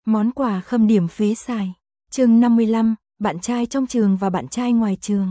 Món quà khâm điểm phế xài. Chương 55, bạn trai trong trường và bạn trai ngoài trường.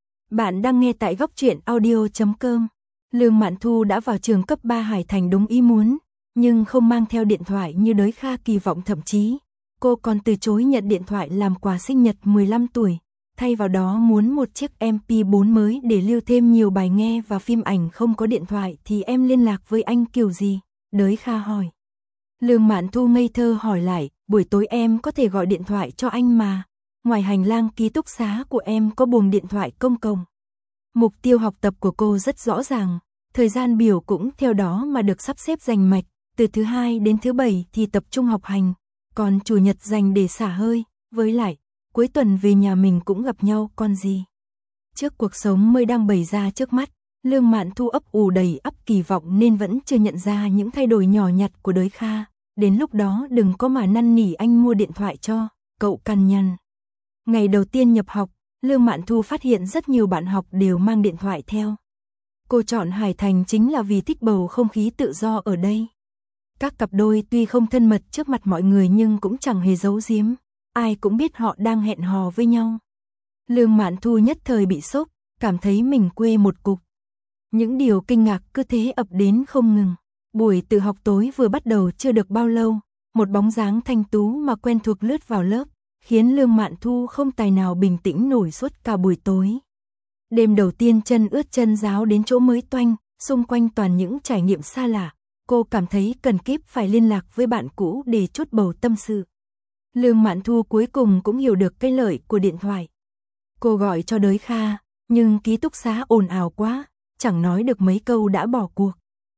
Bạn đang nghe tại góc truyện audio.com. Lương Mạn Thu đã vào trường cấp 3 Hải Thành đúng ý muốn, nhưng không mang theo điện thoại như Đới Kha kỳ vọng, thậm chí cô còn từ chối nhận điện thoại làm quà sinh nhật 15 tuổi, thay vào đó muốn một chiếc MP4 mới để lưu thêm nhiều bài nghe và phim ảnh. Không có điện thoại thì em liên lạc với anh kiểu gì? Đới Kha hỏi. Lương Mạn Thu ngây thơ hỏi lại, buổi tối em có thể gọi điện thoại cho anh mà. Ngoài hành lang ký túc xá của em có buồng điện thoại công cộng. Mục tiêu học tập của cô rất rõ ràng, thời gian biểu cũng theo đó mà được sắp xếp rành mạch, từ thứ hai đến thứ bảy thì tập trung học hành, còn chủ nhật dành để xả hơi, với lại, cuối tuần về nhà mình cũng gặp nhau còn gì. Trước cuộc sống mới đang bày ra trước mắt, Lương Mạn Thu ấp ủ đầy ắp kỳ vọng nên vẫn chưa nhận ra những thay đổi nhỏ nhặt của Đới Kha. Đến lúc đó đừng có mà năn nỉ anh mua điện thoại cho, cậu cằn nhằn. Ngày đầu tiên nhập học, Lương Mạn Thu phát hiện rất nhiều bạn học đều mang điện thoại theo. Cô chọn Hải Thành chính là vì thích bầu không khí tự do ở đây. Các cặp đôi tuy không thân mật trước mặt mọi người nhưng cũng chẳng hề giấu giếm, ai cũng biết họ đang hẹn hò với nhau. Lương Mạn Thu nhất thời bị sốc, cảm thấy mình quê một cục. Những điều kinh ngạc cứ thế ập đến không ngừng. Buổi tự học tối vừa bắt đầu chưa được bao lâu, một bóng dáng thanh tú mà quen thuộc lướt vào lớp, khiến Lương Mạn Thu không tài nào bình tĩnh nổi suốt cả buổi tối. Đêm đầu tiên chân ướt chân ráo đến chỗ mới toanh, xung quanh toàn những trải nghiệm xa lạ, cô cảm thấy cần kíp phải liên lạc với bạn cũ để chút bầu tâm sự. Lương Mạn Thu cuối cùng cũng hiểu được cái lợi của điện thoại. Cô gọi cho Đới Kha, nhưng ký túc xá ồn ào quá, chẳng nói được mấy câu đã bỏ cuộc.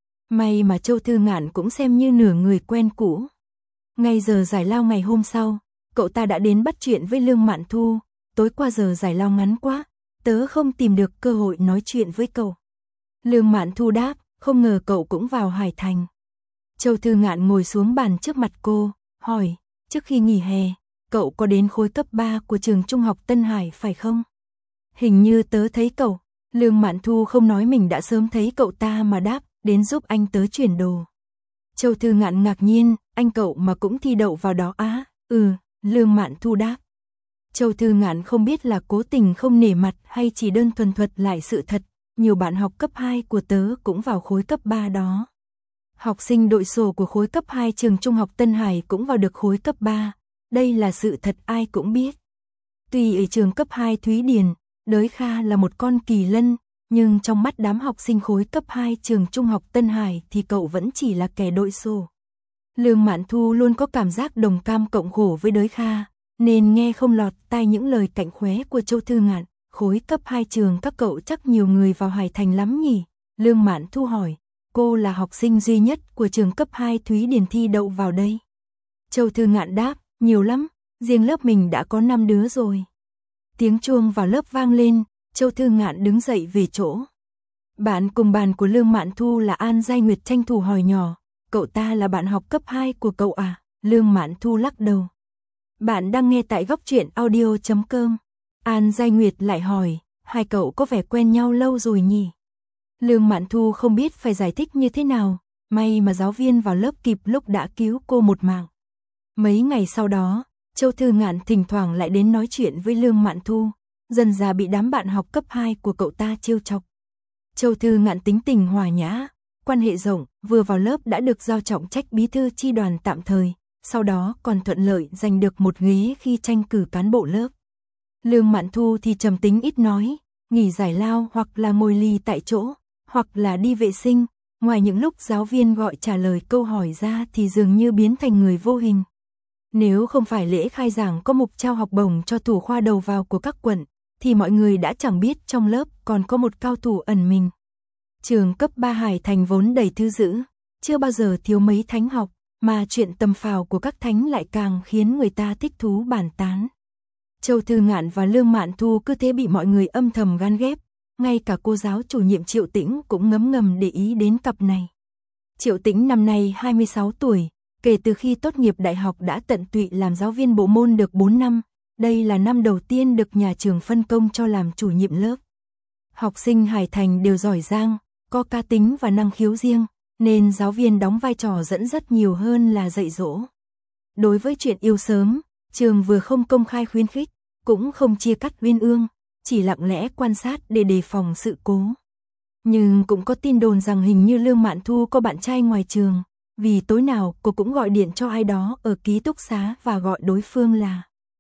May mà Châu Thư Ngạn cũng xem như nửa người quen cũ. Ngay giờ giải lao ngày hôm sau, cậu ta đã đến bắt chuyện với Lương Mạn Thu. Tối qua giờ giải lao ngắn quá, tớ không tìm được cơ hội nói chuyện với cậu. Lương Mạn Thu đáp, không ngờ cậu cũng vào Hải Thành. Châu Thư Ngạn ngồi xuống bàn trước mặt cô, hỏi, trước khi nghỉ hè, cậu có đến khối cấp 3 của trường Trung học Tân Hải phải không? Hình như tớ thấy cậu. Lương Mạn Thu không nói mình đã sớm thấy cậu ta mà đáp, đến giúp anh tớ chuyển đồ. Châu Thư Ngạn ngạc nhiên, anh cậu mà cũng thi đậu vào đó á? Lương Mạn Thu đáp. Châu Thư Ngạn không biết là cố tình không nể mặt hay chỉ đơn thuần thuật lại sự thật, nhiều bạn học cấp 2 của tớ cũng vào khối cấp 3 đó. Học sinh đội sổ của khối cấp 2 trường Trung học Tân Hải cũng vào được khối cấp 3, đây là sự thật ai cũng biết. Tuy ở trường cấp 2 Thúy Điền, Đới Kha là một con kỳ lân, nhưng trong mắt đám học sinh khối cấp 2 trường Trung học Tân Hải thì cậu vẫn chỉ là kẻ đội sổ. Lương Mạn Thu luôn có cảm giác đồng cam cộng khổ với Đới Kha, nên nghe không lọt tai những lời cạnh khóe của Châu Thư Ngạn. Khối cấp 2 trường các cậu chắc nhiều người vào Hải Thành lắm nhỉ? Lương Mạn Thu hỏi, cô là học sinh duy nhất của trường cấp 2 Thúy Điền thi đậu vào đây. Châu Thư Ngạn đáp, nhiều lắm, riêng lớp mình đã có 5 đứa rồi. Tiếng chuông vào lớp vang lên, Châu Thư Ngạn đứng dậy về chỗ. Bạn cùng bàn của Lương Mạn Thu là An Giai Nguyệt tranh thủ hỏi nhỏ, cậu ta là bạn học cấp 2 của cậu à? Lương Mạn Thu lắc đầu. Bạn đang nghe tại góc truyện audio.com. An Giai Nguyệt lại hỏi, hai cậu có vẻ quen nhau lâu rồi nhỉ? Lương Mạn Thu không biết phải giải thích như thế nào, may mà giáo viên vào lớp kịp lúc đã cứu cô một mạng. Mấy ngày sau đó, Châu Thư Ngạn thỉnh thoảng lại đến nói chuyện với Lương Mạn Thu, dần dà bị đám bạn học cấp 2 của cậu ta trêu chọc. Châu Thư Ngạn tính tình hòa nhã, quan hệ rộng, vừa vào lớp đã được giao trọng trách bí thư chi đoàn tạm thời, sau đó còn thuận lợi giành được một ghế khi tranh cử cán bộ lớp. Lương Mạn Thu thì trầm tính ít nói, nghỉ giải lao hoặc là ngồi lì tại chỗ, hoặc là đi vệ sinh, ngoài những lúc giáo viên gọi trả lời câu hỏi ra thì dường như biến thành người vô hình. Nếu không phải lễ khai giảng có mục trao học bổng cho thủ khoa đầu vào của các quận, thì mọi người đã chẳng biết trong lớp còn có một cao thủ ẩn mình. Trường cấp 3 Hải Thành vốn đầy thư dữ, chưa bao giờ thiếu mấy thánh học, mà chuyện tầm phào của các thánh lại càng khiến người ta thích thú bàn tán. Châu Thư Ngạn và Lương Mạn Thu cứ thế bị mọi người âm thầm gán ghép, ngay cả cô giáo chủ nhiệm Triệu Tĩnh cũng ngấm ngầm để ý đến cặp này. Triệu Tĩnh năm nay 26 tuổi, kể từ khi tốt nghiệp đại học đã tận tụy làm giáo viên bộ môn được 4 năm, đây là năm đầu tiên được nhà trường phân công cho làm chủ nhiệm lớp. Học sinh Hải Thành đều giỏi giang, có cá tính và năng khiếu riêng, nên giáo viên đóng vai trò dẫn dắt nhiều hơn là dạy dỗ. Đối với chuyện yêu sớm, trường vừa không công khai khuyến khích, cũng không chia cắt uyên ương, chỉ lặng lẽ quan sát để đề phòng sự cố. Nhưng cũng có tin đồn rằng hình như Lương Mạn Thu có bạn trai ngoài trường, vì tối nào cô cũng gọi điện cho ai đó ở ký túc xá và gọi đối phương là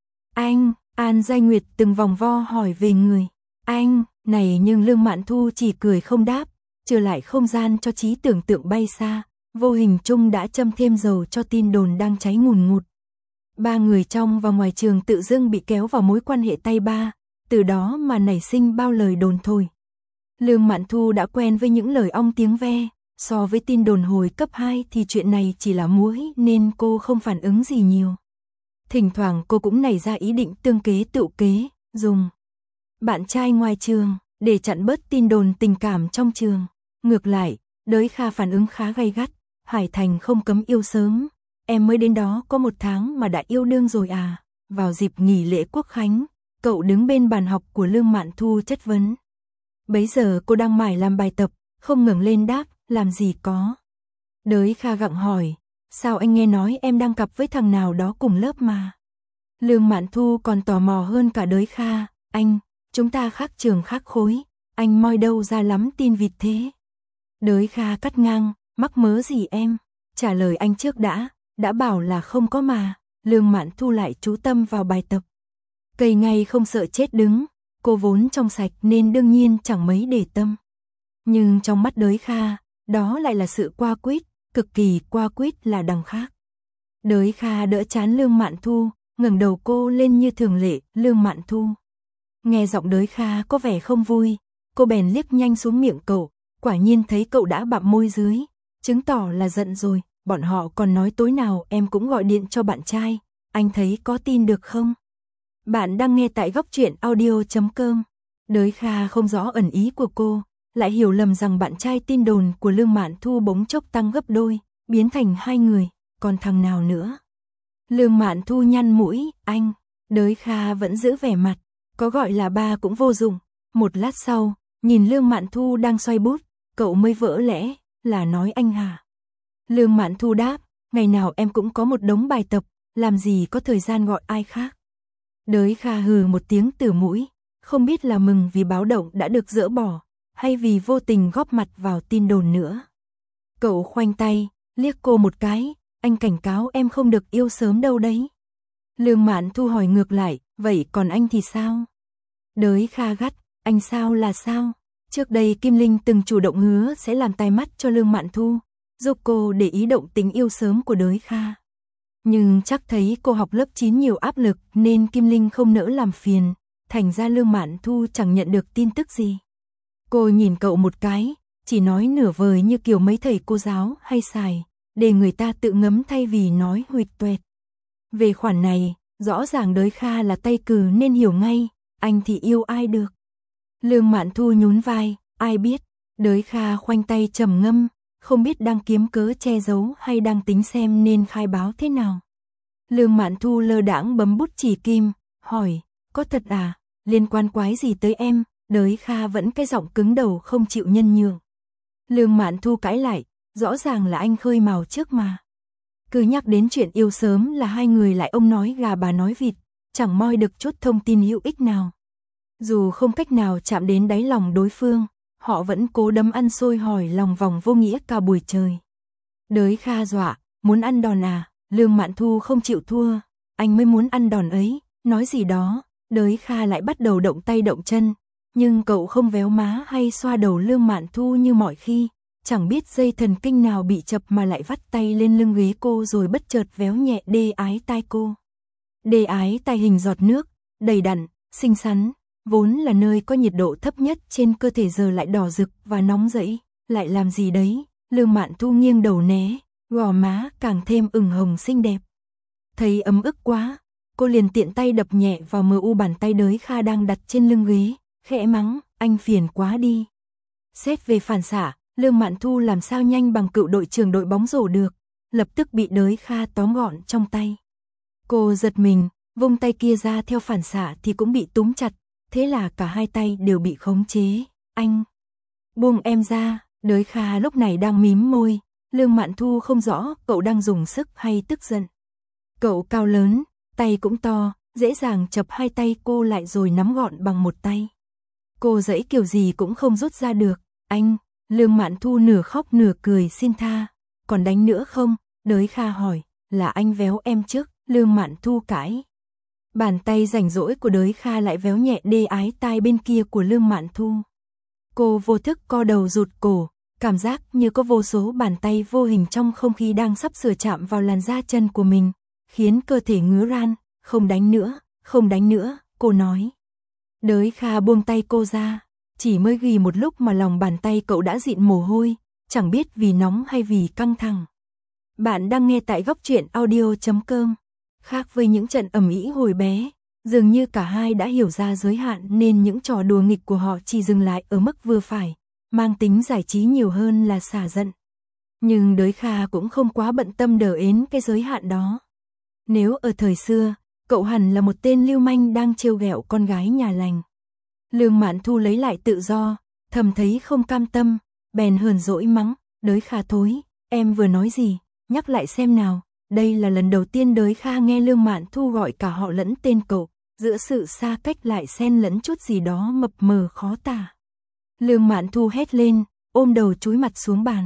anh. An Giai Nguyệt từng vòng vo hỏi về người anh này, nhưng Lương Mạn Thu chỉ cười không đáp, trở lại không gian cho trí tưởng tượng bay xa, vô hình chung đã châm thêm dầu cho tin đồn đang cháy ngùn ngụt. Ba người trong và ngoài trường tự dưng bị kéo vào mối quan hệ tay ba, từ đó mà nảy sinh bao lời đồn thổi. Lương Mạn Thu đã quen với những lời ong tiếng ve, so với tin đồn hồi cấp 2 thì chuyện này chỉ là muỗi nên cô không phản ứng gì nhiều. Thỉnh thoảng cô cũng nảy ra ý định tương kế tựu kế, dùng bạn trai ngoài trường để chặn bớt tin đồn tình cảm trong trường. Ngược lại, Đới Kha phản ứng khá gay gắt, Hải Thành không cấm yêu sớm, em mới đến đó có 1 tháng mà đã yêu đương rồi à? Vào dịp nghỉ lễ Quốc khánh, cậu đứng bên bàn học của Lương Mạn Thu chất vấn. Bấy giờ cô đang mải làm bài tập, không ngẩng lên đáp, làm gì có. Đới Kha gặng hỏi, sao anh nghe nói em đang cặp với thằng nào đó cùng lớp mà? Lương Mạn Thu còn tò mò hơn cả Đới Kha, anh, chúng ta khác trường khác khối, anh moi đâu ra lắm tin vịt thế? Đới Kha cắt ngang, mắc mớ gì em, trả lời anh trước đã bảo là không có mà. Lương Mạn Thu lại chú tâm vào bài tập. Cây ngay không sợ chết đứng, cô vốn trong sạch nên đương nhiên chẳng mấy để tâm. Nhưng trong mắt Đới Kha, đó lại là sự qua quýt, cực kỳ qua quýt là đằng khác. Đới Kha đỡ chán Lương Mạn Thu, ngẩng đầu cô lên như thường lệ, Lương Mạn Thu. Nghe giọng Đới Kha có vẻ không vui, cô bèn liếc nhanh xuống miệng cậu, quả nhiên thấy cậu đã bặm môi dưới, chứng tỏ là giận rồi. Bọn họ còn nói tối nào em cũng gọi điện cho bạn trai, anh thấy có tin được không? Bạn đang nghe tại góc truyện audio.com. Đới Kha không rõ ẩn ý của cô, lại hiểu lầm rằng bạn trai tin đồn của Lương Mạn Thu bỗng chốc tăng gấp đôi, biến thành 2 người, còn thằng nào nữa? Lương Mạn Thu nhăn mũi, anh. Đới Kha vẫn giữ vẻ mặt, có gọi là ba cũng vô dụng. Một lát sau, nhìn Lương Mạn Thu đang xoay bút, cậu mới vỡ lẽ, là nói anh hả? Lương Mạn Thu đáp, ngày nào em cũng có một đống bài tập, làm gì có thời gian gọi ai khác. Đới Kha hừ một tiếng từ mũi, không biết là mừng vì báo động đã được dỡ bỏ, hay vì vô tình góp mặt vào tin đồn nữa. Cậu khoanh tay, liếc cô một cái, anh cảnh cáo em không được yêu sớm đâu đấy. Lương Mạn Thu hỏi ngược lại, vậy còn anh thì sao? Đới Kha gắt, anh sao là sao? Trước đây Kim Linh từng chủ động hứa sẽ làm tai mắt cho Lương Mạn Thu, giúp cô để ý động tính yêu sớm của Đới Kha. Nhưng chắc thấy cô học lớp 9 nhiều áp lực nên Kim Linh không nỡ làm phiền, thành ra Lương Mạn Thu chẳng nhận được tin tức gì. Cô nhìn cậu một cái, chỉ nói nửa vời như kiểu mấy thầy cô giáo hay xài, để người ta tự ngấm thay vì nói huỵch toẹt. Về khoản này, rõ ràng Đới Kha là tay cừ nên hiểu ngay, anh thì yêu ai được. Lương Mạn Thu nhún vai, ai biết. Đới Kha khoanh tay trầm ngâm, không biết đang kiếm cớ che giấu hay đang tính xem nên khai báo thế nào. Lương Mạn Thu lơ đãng bấm bút chỉ kim, hỏi, có thật à, liên quan quái gì tới em? Đới Kha vẫn cái giọng cứng đầu không chịu nhân nhượng. Lương Mạn Thu cãi lại, rõ ràng là anh khơi mào trước mà. Cứ nhắc đến chuyện yêu sớm là 2 người lại ông nói gà bà nói vịt, chẳng moi được chút thông tin hữu ích nào. Dù không cách nào chạm đến đáy lòng đối phương, họ vẫn cố đấm ăn xôi hỏi lòng vòng vô nghĩa cả buổi trời. Đới Kha dọa, muốn ăn đòn à? Lương Mạn Thu không chịu thua, anh mới muốn ăn đòn ấy, nói gì đó. Đới Kha lại bắt đầu động tay động chân, nhưng cậu không véo má hay xoa đầu Lương Mạn Thu như mọi khi, chẳng biết dây thần kinh nào bị chập mà lại vắt tay lên lưng ghế cô rồi bất chợt véo nhẹ đê ái tai cô. Đê ái tai hình giọt nước, đầy đặn, xinh xắn, vốn là nơi có nhiệt độ thấp nhất trên cơ thể giờ lại đỏ rực và nóng rẫy, lại làm gì đấy? Lương Mạn Thu nghiêng đầu né, gò má càng thêm ửng hồng xinh đẹp. Thấy ấm ức quá, cô liền tiện tay đập nhẹ vào mờ u bàn tay Đới Kha đang đặt trên lưng ghế, khẽ mắng, anh phiền quá đi. Xét về phản xạ, Lương Mạn Thu làm sao nhanh bằng cựu đội trưởng đội bóng rổ được, lập tức bị Đới Kha tóm gọn trong tay. Cô giật mình, vung tay kia ra theo phản xạ thì cũng bị túm chặt, thế là cả 2 tay đều bị khống chế. Anh, buông em ra. Đới Kha lúc này đang mím môi, Lương Mạn Thu không rõ cậu đang dùng sức hay tức giận. Cậu cao lớn, tay cũng to, dễ dàng chập hai tay cô lại rồi nắm gọn bằng một tay. Cô giãy kiểu gì cũng không rút ra được. Anh, Lương Mạn Thu nửa khóc nửa cười xin tha. Còn đánh nữa không? Đới Kha hỏi. Là anh véo em trước, Lương Mạn Thu cãi. Bàn tay rảnh rỗi của Đới Kha lại véo nhẹ đê ái tai bên kia của Lương Mạn Thu. Cô vô thức co đầu rụt cổ, cảm giác như có vô số bàn tay vô hình trong không khí đang sắp sửa chạm vào làn da chân của mình, khiến cơ thể ngứa ran. Không đánh nữa, không đánh nữa, cô nói. Đới Kha buông tay cô ra, chỉ mới ghi một lúc mà lòng bàn tay cậu đã dịn mồ hôi, chẳng biết vì nóng hay vì căng thẳng. Bạn đang nghe tại góc truyện audio.com. Khác với những trận ầm ĩ hồi bé, dường như cả hai đã hiểu ra giới hạn nên những trò đùa nghịch của họ chỉ dừng lại ở mức vừa phải, mang tính giải trí nhiều hơn là xả giận. Nhưng Đới Kha cũng không quá bận tâm đờ ến cái giới hạn đó. Nếu ở thời xưa, cậu hẳn là một tên lưu manh đang trêu ghẹo con gái nhà lành. Lương Mạn Thu lấy lại tự do, thầm thấy không cam tâm, bèn hờn dỗi mắng. Đới Kha thối, em vừa nói gì, nhắc lại xem nào. Đây là lần đầu tiên Đới Kha nghe Lương Mạn Thu gọi cả họ lẫn tên cậu, giữa sự xa cách lại xen lẫn chút gì đó mập mờ khó tả. Lương Mạn Thu hét lên, ôm đầu chúi mặt xuống bàn.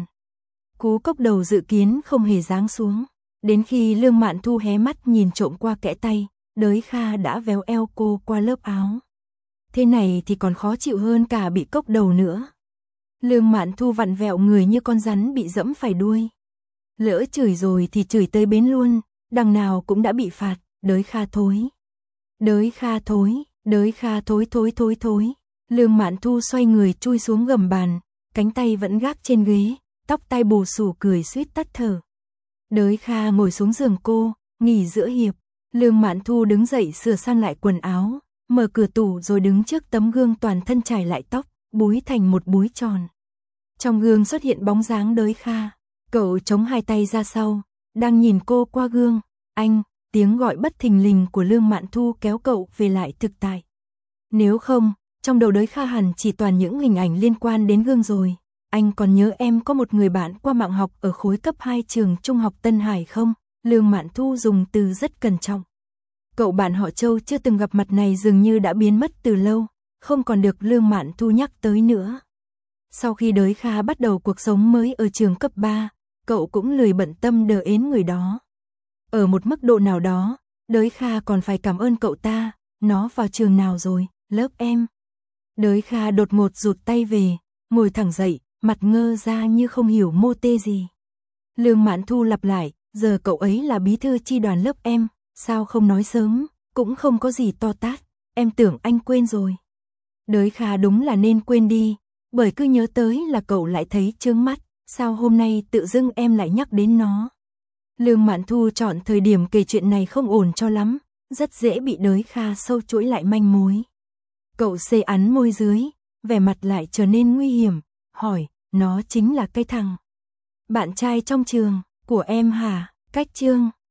Cú cốc đầu dự kiến không hề giáng xuống. Đến khi Lương Mạn Thu hé mắt nhìn trộm qua kẽ tay, Đới Kha đã véo eo cô qua lớp áo. Thế này thì còn khó chịu hơn cả bị cốc đầu nữa. Lương Mạn Thu vặn vẹo người như con rắn bị dẫm phải đuôi. Lỡ chửi rồi thì chửi tới bến luôn, đằng nào cũng đã bị phạt. Đới Kha thối. Đới Kha thối, Đới Kha thối thối thối thối. Lương Mạn Thu xoay người chui xuống gầm bàn, cánh tay vẫn gác trên ghế, tóc tai bù xù cười suýt tắt thở. Đới Kha ngồi xuống giường cô, nghỉ giữa hiệp. Lương Mạn Thu đứng dậy sửa sang lại quần áo, mở cửa tủ rồi đứng trước tấm gương toàn thân chải lại tóc, búi thành một búi tròn. Trong gương xuất hiện bóng dáng Đới Kha. Cậu chống hai tay ra sau, đang nhìn cô qua gương. Anh, tiếng gọi bất thình lình của Lương Mạn Thu kéo cậu về lại thực tại. Nếu không, trong đầu Đới Kha hẳn chỉ toàn những hình ảnh liên quan đến gương rồi. Anh còn nhớ em có một người bạn qua mạng học ở khối cấp 2 trường Trung học Tân Hải không? Lương Mạn Thu dùng từ rất cẩn trọng. Cậu bạn họ Châu chưa từng gặp mặt này dường như đã biến mất từ lâu, không còn được Lương Mạn Thu nhắc tới nữa. Sau khi Đới Kha bắt đầu cuộc sống mới ở trường cấp 3, cậu cũng lười bận tâm đờ ến người đó. Ở một mức độ nào đó, Đới Kha còn phải cảm ơn cậu ta. Nó vào trường nào rồi? Lớp em. Đới Kha đột ngột rụt tay về, ngồi thẳng dậy, mặt ngơ ra như không hiểu mô tê gì. Lương Mạn Thu lặp lại, giờ cậu ấy là bí thư chi đoàn lớp em, sao không nói sớm, cũng không có gì to tát, em tưởng anh quên rồi. Đới Kha đúng là nên quên đi, bởi cứ nhớ tới là cậu lại thấy chướng mắt, sao hôm nay tự dưng em lại nhắc đến nó. Lương Mạn Thu chọn thời điểm kể chuyện này không ổn cho lắm, rất dễ bị Đới Kha sâu chuỗi lại manh mối. Cậu xê ắn môi dưới, vẻ mặt lại trở nên nguy hiểm, hỏi, nó chính là cái thằng bạn trai trong trường của em hả? Cách chương